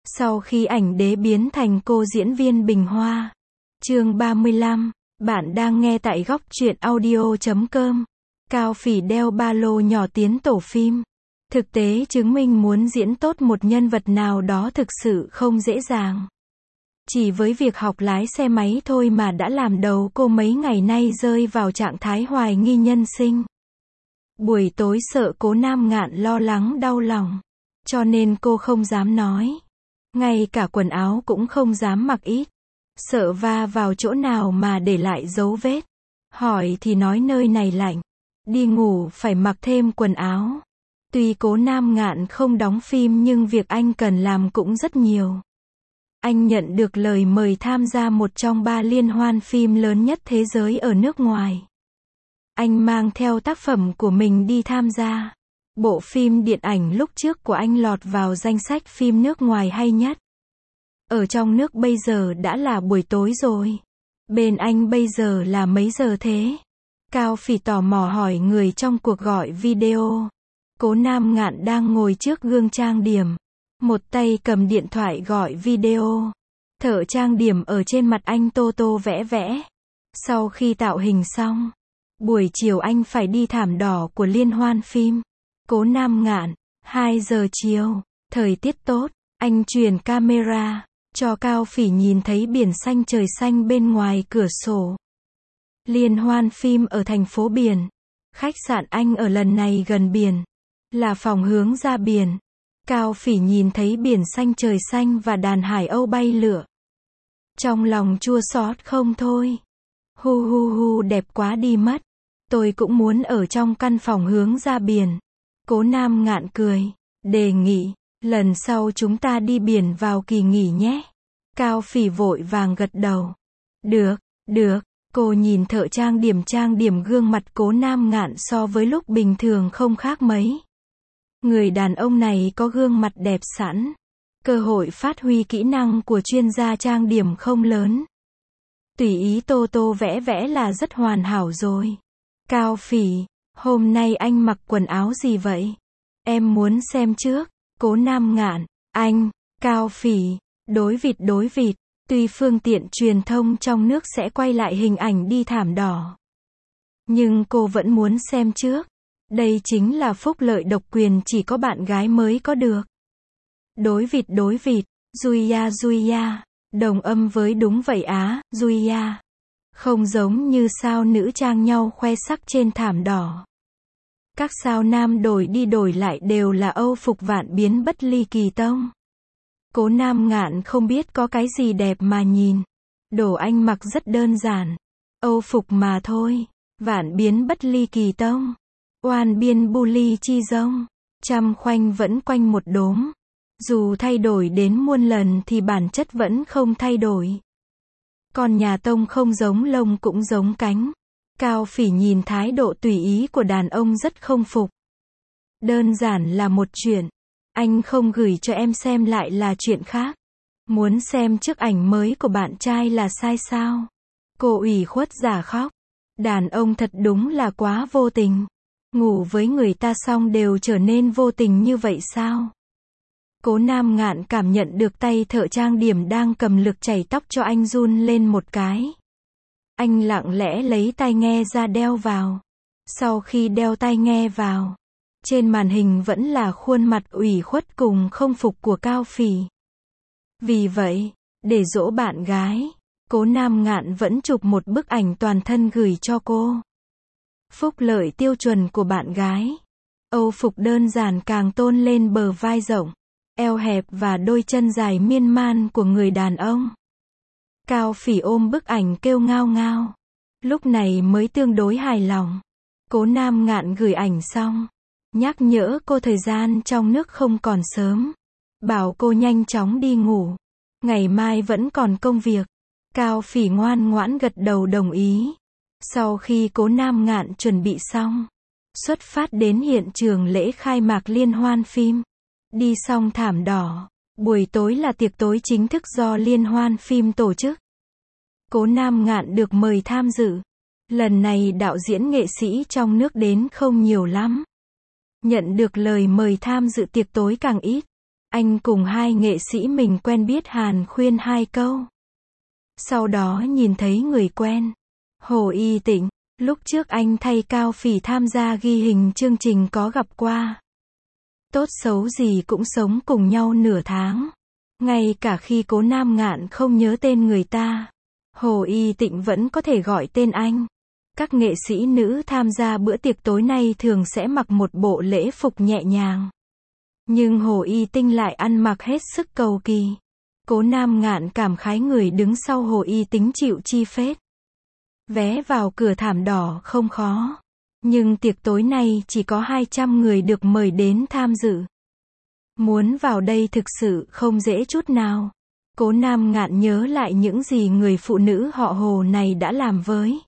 Sau khi ảnh đế biến thành cô diễn viên Bình Hoa. Chương 35. Bạn đang nghe tại góc truyện audio.com. Cao Phỉ đeo ba lô nhỏ tiến tổ phim. Thực tế chứng minh muốn diễn tốt một nhân vật nào đó thực sự không dễ dàng. Chỉ với việc học lái xe máy thôi mà đã làm đầu cô mấy ngày nay rơi vào trạng thái hoài nghi nhân sinh. Buổi tối sợ Cố Nam Ngạn lo lắng đau lòng, cho nên cô không dám nói. Ngay cả quần áo cũng không dám mặc ít, sợ va vào chỗ nào mà để lại dấu vết. Hỏi thì nói nơi này lạnh, đi ngủ phải mặc thêm quần áo. Tuy Cố Nam Ngạn không đóng phim nhưng việc anh cần làm cũng rất nhiều. Anh nhận được lời mời tham gia một trong 3 liên hoan phim lớn nhất thế giới ở nước ngoài. Anh mang theo tác phẩm của mình đi tham gia. Bộ phim điện ảnh lúc trước của anh lọt vào danh sách phim nước ngoài hay nhất. Ở trong nước bây giờ đã là buổi tối rồi. Bên anh bây giờ là mấy giờ thế? Cao Phỉ tò mò hỏi người trong cuộc gọi video. Cố Nam Ngạn đang ngồi trước gương trang điểm, một tay cầm điện thoại gọi video. Thợ trang điểm ở trên mặt anh tô tô vẽ vẽ. Sau khi tạo hình xong, buổi chiều anh phải đi thảm đỏ của liên hoan phim. Cố Nam Ngạn, 2 giờ chiều, thời tiết tốt, anh chuyển camera, cho Cao Phỉ nhìn thấy biển xanh trời xanh bên ngoài cửa sổ. Liên hoan phim ở thành phố biển. Khách sạn anh ở lần này gần biển, là phòng hướng ra biển. Cao Phỉ nhìn thấy biển xanh trời xanh và đàn hải âu bay lượn. Trong lòng chua xót không thôi. Hu hu hu, đẹp quá đi mất. Tôi cũng muốn ở trong căn phòng hướng ra biển. Cố Nam Ngạn cười, đề nghị, lần sau chúng ta đi biển vào kỳ nghỉ nhé. Cao Phỉ vội vàng gật đầu. Được, được. Cô nhìn thợ trang điểm gương mặt Cố Nam Ngạn so với lúc bình thường không khác mấy. Người đàn ông này có gương mặt đẹp sẵn. Cơ hội phát huy kỹ năng của chuyên gia trang điểm không lớn. Tùy ý tô tô vẽ vẽ là rất hoàn hảo rồi. Cao Phỉ, hôm nay anh mặc quần áo gì vậy? Em muốn xem trước. Cố Nam Ngạn, anh, Cao Phỉ, đối vịt. Tuy phương tiện truyền thông trong nước sẽ quay lại hình ảnh đi thảm đỏ, nhưng cô vẫn muốn xem trước. Đây chính là phúc lợi độc quyền chỉ có bạn gái mới có được. Đối vịt, Julia, đồng âm với đúng vậy á, Julia. Không giống như sao nữ trang nhau khoe sắc trên thảm đỏ. Các sao nam đổi đi đổi lại đều là âu phục vạn biến bất ly kỳ tông. Cố Nam Ngạn không biết có cái gì đẹp mà nhìn. Đồ anh mặc rất đơn giản. Âu phục mà thôi. Vạn biến bất ly kỳ tông. Oan biên bu ly chi dông. Trăm khoanh vẫn quanh một đốm. Dù thay đổi đến muôn lần thì bản chất vẫn không thay đổi. Con nhà tông không giống lông cũng giống cánh. Cao Phỉ nhìn thái độ tùy ý của đàn ông rất không phục. Đơn giản là một chuyện. Anh không gửi cho em xem lại là chuyện khác. Muốn xem trước ảnh mới của bạn trai là sai sao? Cô ủy khuất giả khóc. Đàn ông thật đúng là quá vô tình. Ngủ với người ta xong đều trở nên vô tình như vậy sao? Cố Nam Ngạn cảm nhận được tay thợ trang điểm đang cầm lược chảy tóc cho anh run lên một cái. Anh lặng lẽ lấy tai nghe ra đeo vào. Sau khi đeo tai nghe vào, trên màn hình vẫn là khuôn mặt ủy khuất cùng không phục của Cao Phỉ. Vì vậy, để dỗ bạn gái, Cố Nam Ngạn vẫn chụp một bức ảnh toàn thân gửi cho cô. Phúc lợi tiêu chuẩn của bạn gái. Âu phục đơn giản càng tôn lên bờ vai rộng, eo hẹp và đôi chân dài miên man của người đàn ông. Cao Phỉ ôm bức ảnh kêu ngao ngao. Lúc này mới tương đối hài lòng. Cố Nam Ngạn gửi ảnh xong, nhắc nhở cô thời gian trong nước không còn sớm. Bảo cô nhanh chóng đi ngủ. Ngày mai vẫn còn công việc. Cao Phỉ ngoan ngoãn gật đầu đồng ý. Sau khi Cố Nam Ngạn chuẩn bị xong, xuất phát đến hiện trường lễ khai mạc liên hoan phim. Đi xong thảm đỏ, buổi tối là tiệc tối chính thức do liên hoan phim tổ chức. Cố Nam Ngạn được mời tham dự. Lần này đạo diễn nghệ sĩ trong nước đến không nhiều lắm. Nhận được lời mời tham dự tiệc tối càng ít. Anh cùng hai nghệ sĩ mình quen biết hàn khuyên hai câu. Sau đó nhìn thấy người quen. Hồ Y Tịnh, lúc trước anh thay Cao Phỉ tham gia ghi hình chương trình có gặp qua. Tốt xấu gì cũng sống cùng nhau nửa tháng. Ngay cả khi Cố Nam Ngạn không nhớ tên người ta, Hồ Y Tịnh vẫn có thể gọi tên anh. Các nghệ sĩ nữ tham gia bữa tiệc tối nay thường sẽ mặc một bộ lễ phục nhẹ nhàng. Nhưng Hồ Y Tịnh lại ăn mặc hết sức cầu kỳ. Cố Nam Ngạn cảm khái người đứng sau Hồ Y Tịnh chịu chi phết. Vé vào cửa thảm đỏ không khó. Nhưng tiệc tối nay chỉ có 200 người được mời đến tham dự. Muốn vào đây thực sự không dễ chút nào. Cố Nam Ngạn nhớ lại những gì người phụ nữ họ Hồ này đã làm với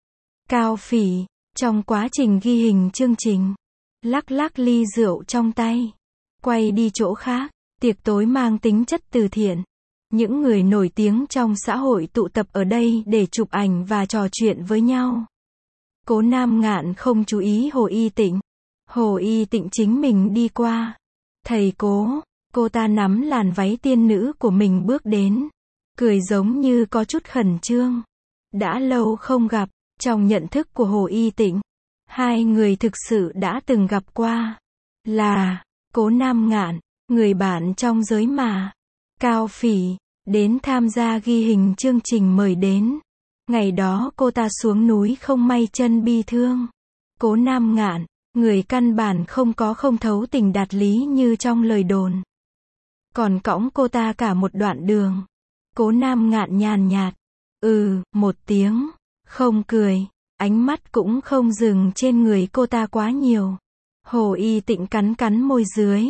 Cao Phỉ. Trong quá trình ghi hình chương trình, lắc lắc ly rượu trong tay, quay đi chỗ khác. Tiệc tối mang tính chất từ thiện. Những người nổi tiếng trong xã hội tụ tập ở đây để chụp ảnh và trò chuyện với nhau. Cố Nam Ngạn không chú ý Hồ Y Tịnh. Hồ Y Tịnh chính mình đi qua. Thầy Cố, cô ta nắm làn váy tiên nữ của mình bước đến. Cười giống như có chút khẩn trương. Đã lâu không gặp, trong nhận thức của Hồ Y Tịnh, hai người thực sự đã từng gặp qua. Là Cố Nam Ngạn, người bạn trong giới mà. Cao Phỉ, đến tham gia ghi hình chương trình mời đến. Ngày đó cô ta xuống núi không may chân bi thương. Cố Nam Ngạn, người căn bản không thấu tình đạt lý như trong lời đồn. Còn cõng cô ta cả một đoạn đường. Cố Nam Ngạn nhàn nhạt. Một tiếng. Không cười. Ánh mắt cũng không dừng trên người cô ta quá nhiều. Hồ Y Tịnh cắn môi dưới.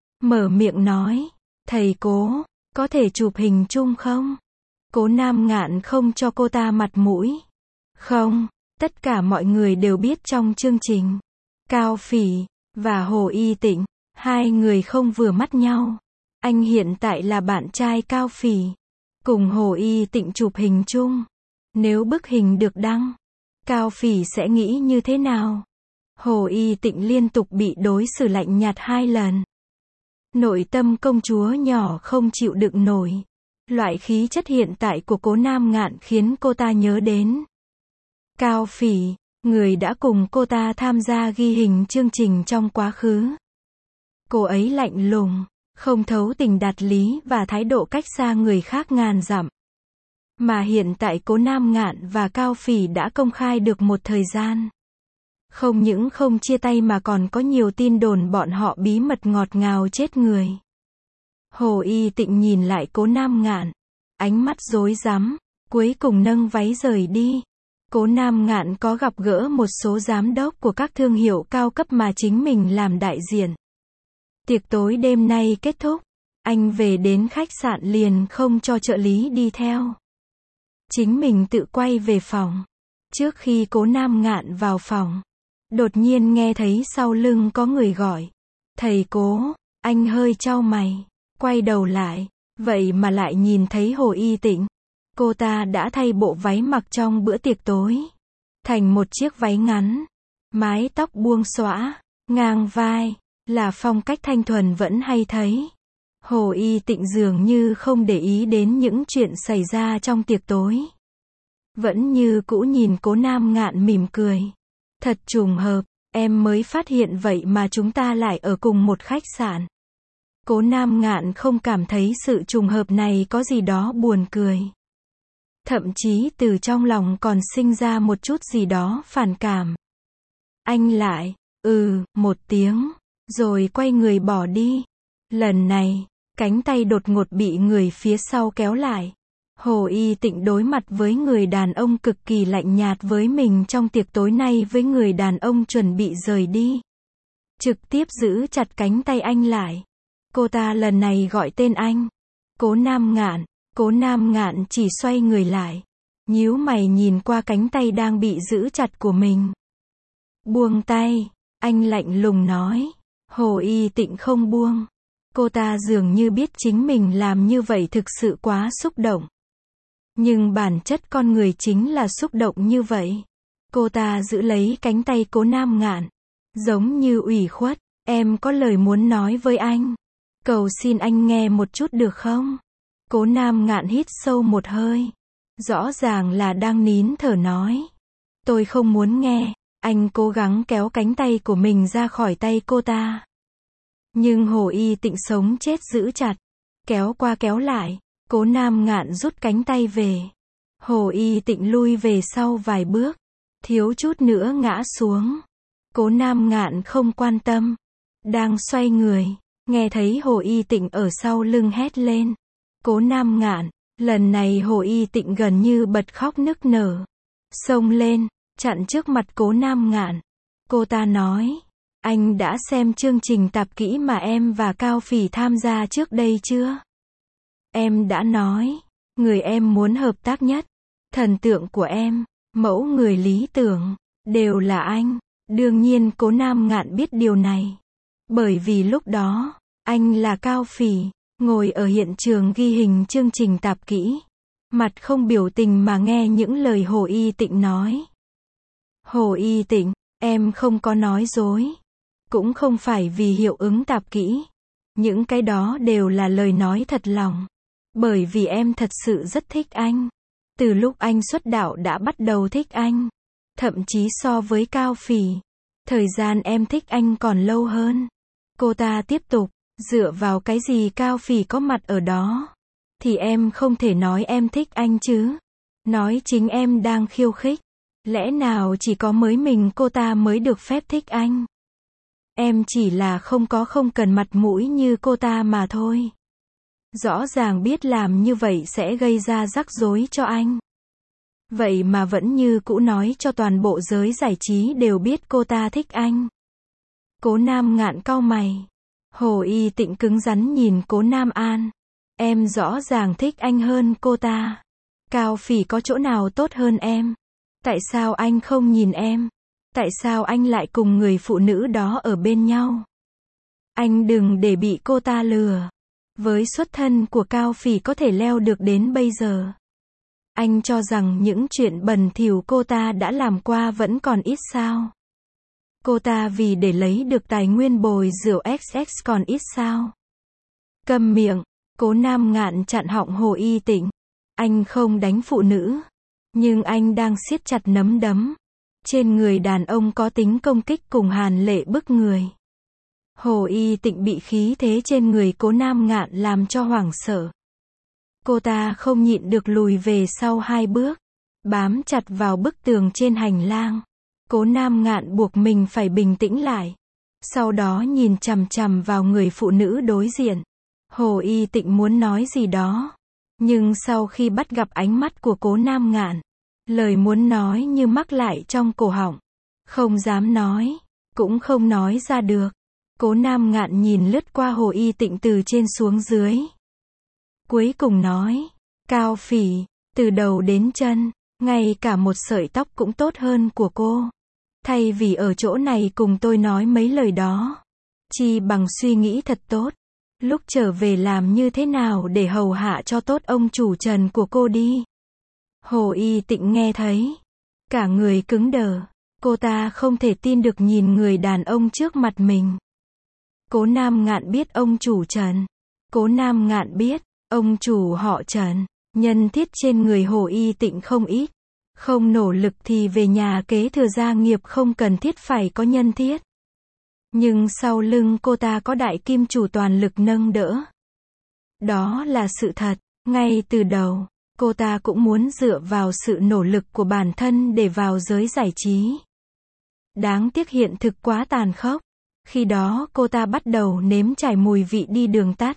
Mở miệng nói. Thầy Cố, có thể chụp hình chung không? Cố Nam Ngạn không cho cô ta mặt mũi. Không, tất cả mọi người đều biết trong chương trình, Cao Phỉ và Hồ Y Tịnh, hai người không vừa mắt nhau. Anh hiện tại là bạn trai Cao Phỉ, cùng Hồ Y Tịnh chụp hình chung. Nếu bức hình được đăng, Cao Phỉ sẽ nghĩ như thế nào? Hồ Y Tịnh liên tục bị đối xử lạnh nhạt 2 lần. Nội tâm công chúa nhỏ không chịu đựng nổi. Loại khí chất hiện tại của Cố Nam Ngạn khiến cô ta nhớ đến Cao Phỉ, người đã cùng cô ta tham gia ghi hình chương trình trong quá khứ. Cô ấy lạnh lùng, không thấu tình đạt lý và thái độ cách xa người khác ngàn dặm. Mà hiện tại Cố Nam Ngạn và Cao Phỉ đã công khai được một thời gian. Không những không chia tay mà còn có nhiều tin đồn bọn họ bí mật ngọt ngào chết người. Hồ Y Tịnh nhìn lại Cố Nam Ngạn, ánh mắt rối rắm, cuối cùng nâng váy rời đi. Cố Nam Ngạn có gặp gỡ một số giám đốc của các thương hiệu cao cấp mà chính mình làm đại diện. Tiệc tối đêm nay kết thúc, anh về đến khách sạn liền không cho trợ lý đi theo. Chính mình tự quay về phòng. Trước khi Cố Nam Ngạn vào phòng, đột nhiên nghe thấy sau lưng có người gọi. Thầy Cố, anh hơi chau mày. Quay đầu lại, vậy mà lại nhìn thấy Hồ Y Tịnh. Cô ta đã thay bộ váy mặc trong bữa tiệc tối, thành một chiếc váy ngắn, mái tóc buông xõa, ngang vai, là phong cách thanh thuần vẫn hay thấy. Hồ Y Tịnh dường như không để ý đến những chuyện xảy ra trong tiệc tối. Vẫn như cũ nhìn Cố Nam Ngạn mỉm cười. Thật trùng hợp, em mới phát hiện vậy mà chúng ta lại ở cùng một khách sạn. Cố Nam Ngạn không cảm thấy sự trùng hợp này có gì đó buồn cười. Thậm chí từ trong lòng còn sinh ra một chút gì đó phản cảm. Anh lại, một tiếng, rồi quay người bỏ đi. Lần này, cánh tay đột ngột bị người phía sau kéo lại. Hồ Y Tịnh đối mặt với người đàn ông cực kỳ lạnh nhạt với mình trong tiệc tối nay với người đàn ông chuẩn bị rời đi. Trực tiếp giữ chặt cánh tay anh lại. Cô ta lần này gọi tên anh. Cố Nam Ngạn. Cố Nam Ngạn chỉ xoay người lại, nhíu mày nhìn qua cánh tay đang bị giữ chặt của mình. Buông tay, anh lạnh lùng nói. Hồ Y Tịnh không buông. Cô ta dường như biết chính mình làm như vậy thực sự quá xúc động. Nhưng bản chất con người chính là xúc động như vậy. Cô ta giữ lấy cánh tay Cố Nam Ngạn, giống như ủy khuất. Em có lời muốn nói với anh. Cầu xin anh nghe một chút được không? Cố Nam Ngạn hít sâu một hơi. Rõ ràng là đang nín thở nói. Tôi không muốn nghe. Anh cố gắng kéo cánh tay của mình ra khỏi tay cô ta. Nhưng Hồ Y Tịnh sống chết giữ chặt. Kéo qua kéo lại. Cố Nam Ngạn rút cánh tay về. Hồ Y Tịnh lui về sau vài bước. Thiếu chút nữa ngã xuống. Cố Nam Ngạn không quan tâm. Đang xoay người. Nghe thấy Hồ Y Tịnh ở sau lưng hét lên. Cố Nam Ngạn. Lần này Hồ Y Tịnh gần như bật khóc nức nở. Xông lên. Chặn trước mặt Cố Nam Ngạn. Cô ta nói. Anh đã xem chương trình tạp kỹ mà em và Cao Phỉ tham gia trước đây chưa? Em đã nói. Người em muốn hợp tác nhất. Thần tượng của em. Mẫu người lý tưởng. Đều là anh. Đương nhiên Cố Nam Ngạn biết điều này. Bởi vì lúc đó, anh là Cao Phỉ, ngồi ở hiện trường ghi hình chương trình tạp kỹ. Mặt không biểu tình mà nghe những lời Hồ Y Tịnh nói. Hồ Y Tịnh, em không có nói dối. Cũng không phải vì hiệu ứng tạp kỹ. Những cái đó đều là lời nói thật lòng. Bởi vì em thật sự rất thích anh. Từ lúc anh xuất đạo đã bắt đầu thích anh. Thậm chí so với Cao Phỉ. Thời gian em thích anh còn lâu hơn. Cô ta tiếp tục. Dựa vào cái gì Cao Phỉ có mặt ở đó? Thì em không thể nói em thích anh chứ. Nói chính em đang khiêu khích. Lẽ nào chỉ có mình cô ta mới được phép thích anh? Em chỉ là không cần mặt mũi như cô ta mà thôi. Rõ ràng biết làm như vậy sẽ gây ra rắc rối cho anh. Vậy mà vẫn như cũ nói cho toàn bộ giới giải trí đều biết cô ta thích anh. Cố Nam Ngạn cau mày. Hồ Y Tịnh cứng rắn nhìn Cố Nam An. Em rõ ràng thích anh hơn cô ta. Cao Phỉ có chỗ nào tốt hơn em? Tại sao anh không nhìn em? Tại sao anh lại cùng người phụ nữ đó ở bên nhau? Anh đừng để bị cô ta lừa. Với xuất thân của Cao Phỉ có thể leo được đến bây giờ. Anh cho rằng những chuyện bẩn thỉu cô ta đã làm qua vẫn còn ít sao? Cô ta vì để lấy được tài nguyên bồi rượu XX còn ít sao? Câm miệng. Cố Nam Ngạn chặn họng Hồ Y Tịnh. Anh không đánh phụ nữ. Nhưng anh đang siết chặt nắm đấm. Trên người đàn ông có tính công kích cùng hàn lệ bức người. Hồ Y Tịnh bị khí thế trên người Cố Nam Ngạn làm cho hoảng sợ. Cô ta không nhịn được lùi về sau 2 bước. Bám chặt vào bức tường trên hành lang. Cố Nam Ngạn buộc mình phải bình tĩnh lại. Sau đó nhìn chằm chằm vào người phụ nữ đối diện. Hồ Y Tịnh muốn nói gì đó. Nhưng sau khi bắt gặp ánh mắt của Cố Nam Ngạn, lời muốn nói như mắc lại trong cổ họng. Không dám nói, cũng không nói ra được. Cố Nam Ngạn nhìn lướt qua Hồ Y Tịnh từ trên xuống dưới. Cuối cùng nói, Cao Phỉ, từ đầu đến chân, ngay cả một sợi tóc cũng tốt hơn của cô. Thay vì ở chỗ này cùng tôi nói mấy lời đó, chi bằng suy nghĩ thật tốt. Lúc trở về làm như thế nào để hầu hạ cho tốt ông chủ Trần của cô đi. Hồ Y Tịnh nghe thấy, cả người cứng đờ. Cô ta không thể tin được nhìn người đàn ông trước mặt mình. Cố Nam Ngạn biết ông chủ Trần. Cố Nam Ngạn biết, ông chủ họ Trần, nhân thiết trên người Hồ Y Tịnh không ít. Không nỗ lực thì về nhà kế thừa gia nghiệp không cần thiết phải có nhân thiết. Nhưng sau lưng cô ta có đại kim chủ toàn lực nâng đỡ. Đó là sự thật. Ngay từ đầu, cô ta cũng muốn dựa vào sự nỗ lực của bản thân để vào giới giải trí. Đáng tiếc hiện thực quá tàn khốc. Khi đó cô ta bắt đầu nếm trải mùi vị đi đường tắt.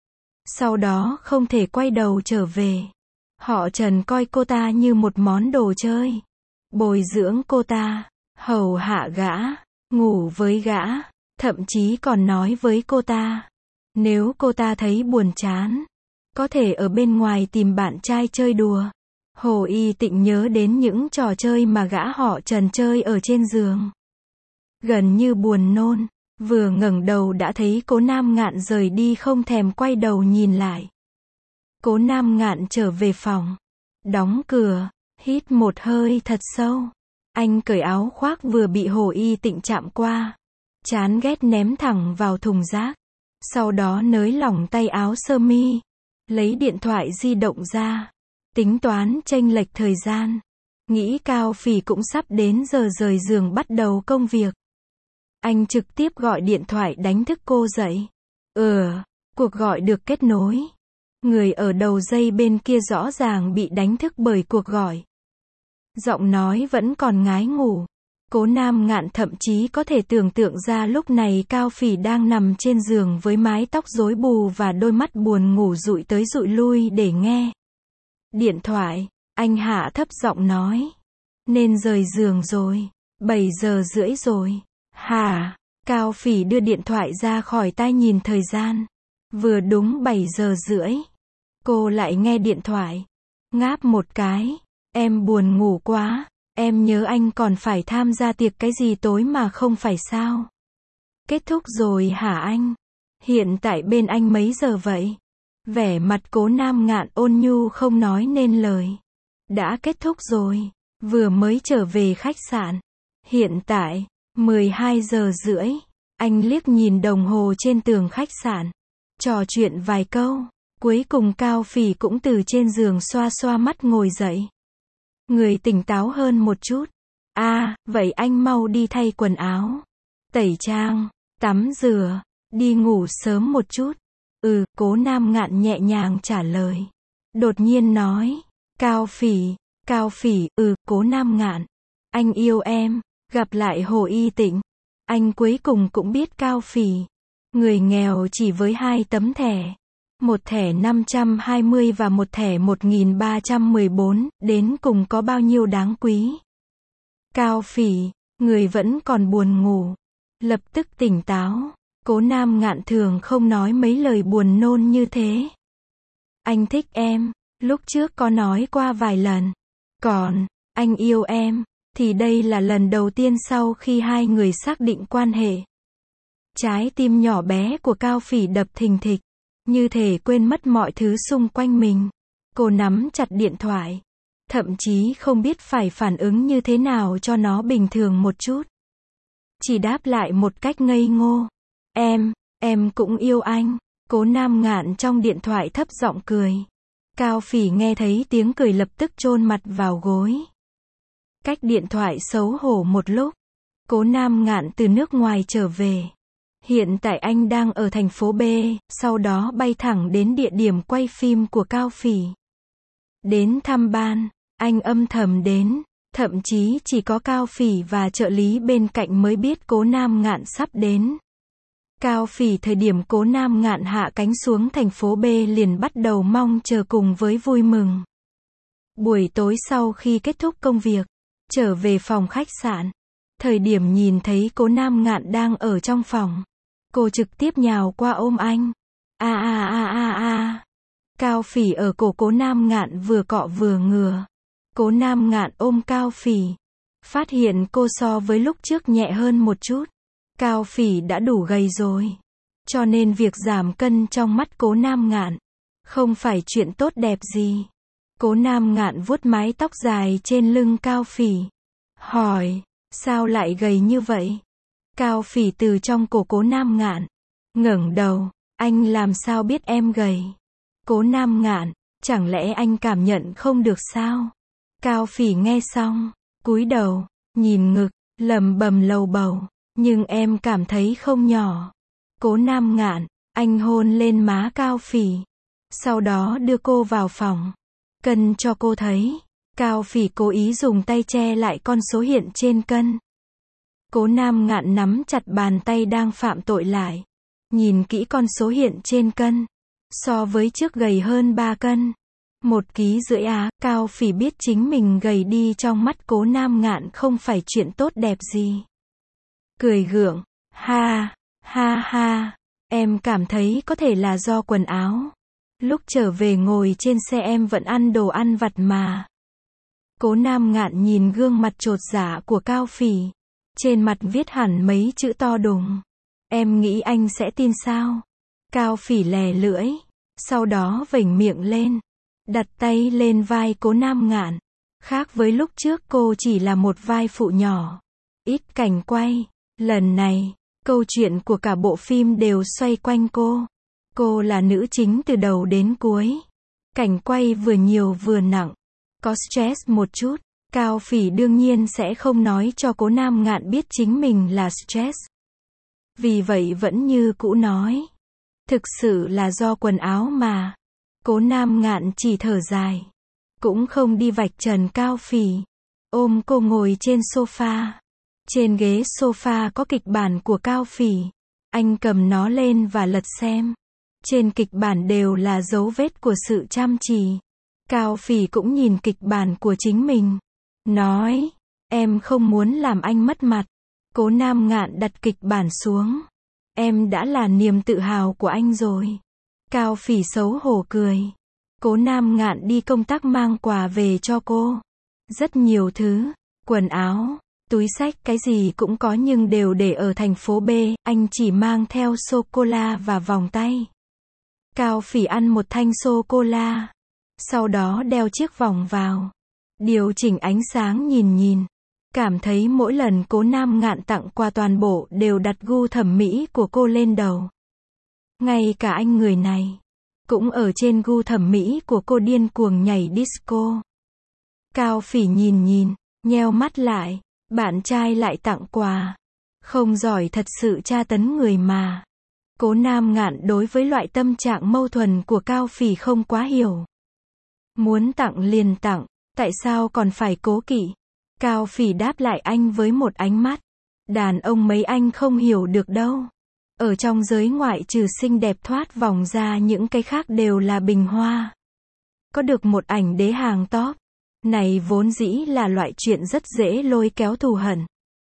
Sau đó không thể quay đầu trở về. Họ Trần coi cô ta như một món đồ chơi. Bồi dưỡng cô ta, hầu hạ gã, ngủ với gã, thậm chí còn nói với cô ta. Nếu cô ta thấy buồn chán, có thể ở bên ngoài tìm bạn trai chơi đùa. Hồ Y Tịnh nhớ đến những trò chơi mà gã họ Trần chơi ở trên giường. Gần như buồn nôn, vừa ngẩng đầu đã thấy Cố Nam Ngạn rời đi không thèm quay đầu nhìn lại. Cố Nam Ngạn trở về phòng, đóng cửa, hít một hơi thật sâu. Anh cởi áo khoác vừa bị Hồ Y Tịnh chạm qua, chán ghét ném thẳng vào thùng rác. Sau đó nới lỏng tay áo sơ mi, lấy điện thoại di động ra, tính toán chênh lệch thời gian. Nghĩ Cao Phỉ cũng sắp đến giờ rời giường bắt đầu công việc. Anh trực tiếp gọi điện thoại đánh thức cô dậy. Cuộc gọi được kết nối. Người ở đầu dây bên kia rõ ràng bị đánh thức bởi cuộc gọi. Giọng nói vẫn còn ngái ngủ. Cố Nam Ngạn thậm chí có thể tưởng tượng ra lúc này Cao Phỉ đang nằm trên giường với mái tóc rối bù và đôi mắt buồn ngủ dụi tới dụi lui để nghe điện thoại. Anh hạ thấp giọng nói. Nên rời giường rồi. 7 giờ rưỡi rồi. Hả? Cao Phỉ đưa điện thoại ra khỏi tai nhìn thời gian. Vừa đúng 7 giờ rưỡi. Cô lại nghe điện thoại. Ngáp một cái. Em buồn ngủ quá. Em nhớ anh còn phải tham gia tiệc cái gì tối mà không phải sao? Kết thúc rồi hả anh? Hiện tại bên anh mấy giờ vậy? Vẻ mặt Cố Nam Ngạn ôn nhu không nói nên lời. Đã kết thúc rồi. Vừa mới trở về khách sạn. Hiện tại, 12 giờ rưỡi. Anh liếc nhìn đồng hồ trên tường khách sạn. Trò chuyện vài câu. Cuối cùng Cao Phỉ cũng từ trên giường xoa xoa mắt ngồi dậy. Người tỉnh táo hơn một chút. Vậy anh mau đi thay quần áo. Tẩy trang, tắm rửa, đi ngủ sớm một chút. Cố Nam Ngạn nhẹ nhàng trả lời. Đột nhiên nói. Cao Phỉ, Cố Nam Ngạn. Anh yêu em. Gặp lại Hồ Y Tịnh. Anh cuối cùng cũng biết Cao Phỉ. Người nghèo chỉ với 2 tấm thẻ. Một thẻ 520 và một thẻ 1314, đến cùng có bao nhiêu đáng quý. Cao Phỉ, người vẫn còn buồn ngủ. Lập tức tỉnh táo. Cố Nam Ngạn thường không nói mấy lời buồn nôn như thế. Anh thích em, lúc trước có nói qua vài lần. Còn, anh yêu em, thì đây là lần đầu tiên sau khi hai người xác định quan hệ. Trái tim nhỏ bé của Cao Phỉ đập thình thịch. Như thể quên mất mọi thứ xung quanh mình. Cô nắm chặt điện thoại. Thậm chí không biết phải phản ứng như thế nào cho nó bình thường một chút. Chỉ đáp lại một cách ngây ngô. Em cũng yêu anh. Cố Nam Ngạn trong điện thoại thấp giọng cười. Cao Phỉ nghe thấy tiếng cười lập tức chôn mặt vào gối. Cách điện thoại xấu hổ một lúc. Cố Nam Ngạn từ nước ngoài trở về. Hiện tại anh đang ở thành phố B, sau đó bay thẳng đến địa điểm quay phim của Cao Phỉ. Đến thăm ban, anh âm thầm đến, thậm chí chỉ có Cao Phỉ và trợ lý bên cạnh mới biết Cố Nam Ngạn sắp đến. Cao Phỉ thời điểm Cố Nam Ngạn hạ cánh xuống thành phố B liền bắt đầu mong chờ cùng với vui mừng. Buổi tối sau khi kết thúc công việc, trở về phòng khách sạn. Thời điểm nhìn thấy Cố Nam Ngạn đang ở trong phòng, cô trực tiếp nhào qua ôm anh. Cao Phỉ ở cổ Cố Nam Ngạn vừa cọ vừa ngửa. Cố Nam Ngạn ôm Cao Phỉ. Phát hiện cô so với lúc trước nhẹ hơn một chút. Cao Phỉ đã đủ gầy rồi. Cho nên việc giảm cân trong mắt Cố Nam Ngạn không phải chuyện tốt đẹp gì. Cố Nam Ngạn vuốt mái tóc dài trên lưng Cao Phỉ. Hỏi, sao lại gầy như vậy? Cao Phỉ từ trong cổ Cố Nam Ngạn ngẩng đầu, anh làm sao biết em gầy? Cố Nam Ngạn, chẳng lẽ anh cảm nhận không được sao? Cao Phỉ nghe xong, cúi đầu, nhìn ngực, lẩm bẩm lầu bầu, nhưng em cảm thấy không nhỏ. Cố Nam Ngạn, anh hôn lên má Cao Phỉ, sau đó đưa cô vào phòng, cân cho cô thấy. Cao Phỉ cố ý dùng tay che lại con số hiện trên cân. Cố Nam Ngạn nắm chặt bàn tay đang phạm tội lại. Nhìn kỹ con số hiện trên cân. So với trước gầy hơn 3 cân. 1,5 kg á. Cao Phỉ biết chính mình gầy đi trong mắt Cố Nam Ngạn không phải chuyện tốt đẹp gì. Cười gượng. Ha, em cảm thấy có thể là do quần áo. Lúc trở về ngồi trên xe em vẫn ăn đồ ăn vặt mà. Cố Nam Ngạn nhìn gương mặt chột dạ của Cao Phỉ. Trên mặt viết hẳn mấy chữ to đùng. Em nghĩ anh sẽ tin sao? Cao Phỉ lè lưỡi. Sau đó vểnh miệng lên. Đặt tay lên vai Cố Nam Ngạn. Khác với lúc trước cô chỉ là một vai phụ nhỏ. Ít cảnh quay. Lần này, Câu chuyện của cả bộ phim đều xoay quanh cô. Cô là nữ chính từ đầu đến cuối. Cảnh quay vừa nhiều vừa nặng. Có stress một chút. Cao Phỉ đương nhiên sẽ không nói cho Cố Nam Ngạn biết chính mình là stress. Vì vậy vẫn như cũ nói. Thực sự là do quần áo mà. Cố Nam Ngạn chỉ thở dài. Cũng không đi vạch trần Cao Phỉ. Ôm cô ngồi trên sofa. Trên ghế sofa có kịch bản của Cao Phỉ. Anh cầm nó lên và lật xem. Trên kịch bản đều là dấu vết của sự chăm chỉ. Cao Phỉ cũng nhìn kịch bản của chính mình. Nói, em không muốn làm anh mất mặt. Cố Nam Ngạn đặt kịch bản xuống. Em đã là niềm tự hào của anh rồi. Cao Phỉ xấu hổ cười. Cố Nam Ngạn đi công tác mang quà về cho cô. Rất nhiều thứ, quần áo, túi xách cái gì cũng có nhưng đều để ở thành phố B, anh chỉ mang theo sô-cô-la và vòng tay. Cao Phỉ ăn một thanh sô-cô-la. Sau đó đeo chiếc vòng vào. Điều chỉnh ánh sáng nhìn. Cảm thấy mỗi lần Cố Nam Ngạn tặng quà toàn bộ đều đặt gu thẩm mỹ của cô lên đầu. Ngay cả anh người này. Cũng ở trên gu thẩm mỹ của cô điên cuồng nhảy disco. Cao Phỉ nhìn, nheo mắt lại. Bạn trai lại tặng quà. Không giỏi thật sự tra tấn người mà. Cố Nam Ngạn đối với loại tâm trạng mâu thuẫn của Cao Phỉ không quá hiểu. Muốn tặng liền tặng, tại sao còn phải cố kỵ? Cao Phỉ đáp lại anh với một ánh mắt. Đàn ông mấy anh không hiểu được đâu. Ở trong giới ngoại trừ xinh đẹp thoát vòng ra những cái khác đều là bình hoa. Có được một ảnh đế hàng top. Này vốn dĩ là loại chuyện rất dễ lôi kéo thù hận.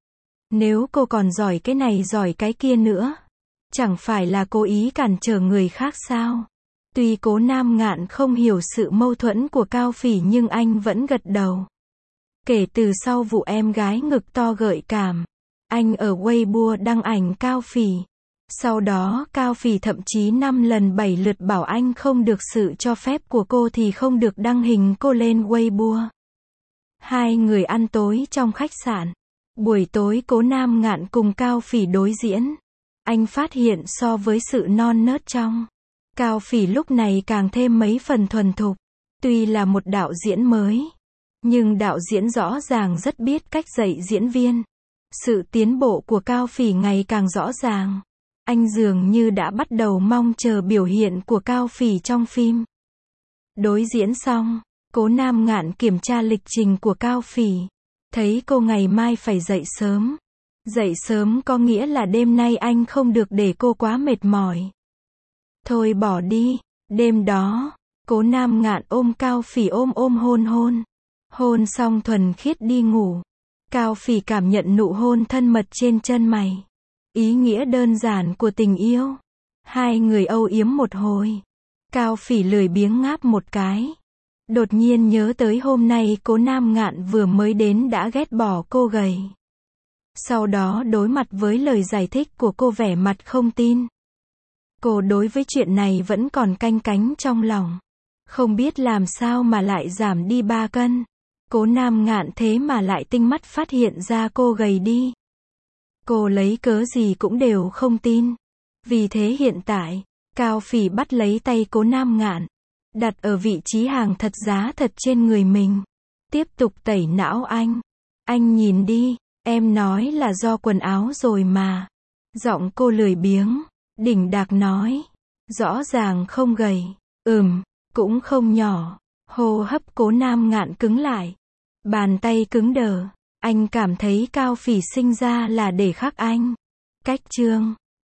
Nếu cô còn giỏi cái này giỏi cái kia nữa. Chẳng phải là cố ý cản trở người khác sao? Tuy Cố Nam Ngạn không hiểu sự mâu thuẫn của Cao Phỉ nhưng anh vẫn gật đầu. Kể từ sau vụ em gái ngực to gợi cảm, anh ở Weibo đăng ảnh Cao Phỉ. Sau đó Cao Phỉ thậm chí 5 lần 7 lượt bảo anh không được sự cho phép của cô thì không được đăng hình cô lên Weibo. Hai người ăn tối trong khách sạn. Buổi tối Cố Nam Ngạn cùng Cao Phỉ đối diễn. Anh phát hiện so với sự non nớt trong Cao Phỉ lúc này càng thêm mấy phần thuần thục. Tuy là một đạo diễn mới, nhưng đạo diễn rõ ràng rất biết cách dạy diễn viên. Sự tiến bộ của Cao Phỉ ngày càng rõ ràng. Anh dường như đã bắt đầu mong chờ biểu hiện của Cao Phỉ trong phim. Đối diễn xong, Cố Nam Ngạn kiểm tra lịch trình của Cao Phỉ. Thấy cô ngày mai phải dậy sớm. Dậy sớm có nghĩa là đêm nay anh không được để cô quá mệt mỏi. Thôi bỏ đi. Đêm đó, Cố Nam Ngạn ôm Cao Phỉ ôm hôn. Hôn xong thuần khiết đi ngủ. Cao Phỉ cảm nhận nụ hôn thân mật trên chân mày. Ý nghĩa đơn giản của tình yêu. Hai người âu yếm một hồi. Cao Phỉ lười biếng ngáp một cái. Đột nhiên nhớ tới hôm nay Cố Nam Ngạn vừa mới đến đã ghét bỏ cô gầy. Sau đó đối mặt với lời giải thích của cô vẻ mặt không tin. Cô đối với chuyện này vẫn còn canh cánh trong lòng. Không biết làm sao mà lại giảm đi 3 cân. Cố Nam Ngạn thế mà lại tinh mắt phát hiện ra cô gầy đi. Cô lấy cớ gì cũng đều không tin. Vì thế hiện tại, Cao Phỉ bắt lấy tay Cố Nam Ngạn. Đặt ở vị trí hàng thật giá thật trên người mình. Tiếp tục tẩy não anh. Anh nhìn đi, em nói là do quần áo rồi mà. Giọng cô lười biếng, đỉnh đạc nói. Rõ ràng không gầy. Cũng không nhỏ. Hô hấp Cố Nam Ngạn cứng lại. Bàn tay cứng đờ. Anh cảm thấy Cao Phỉ sinh ra là để khắc anh. Cách chương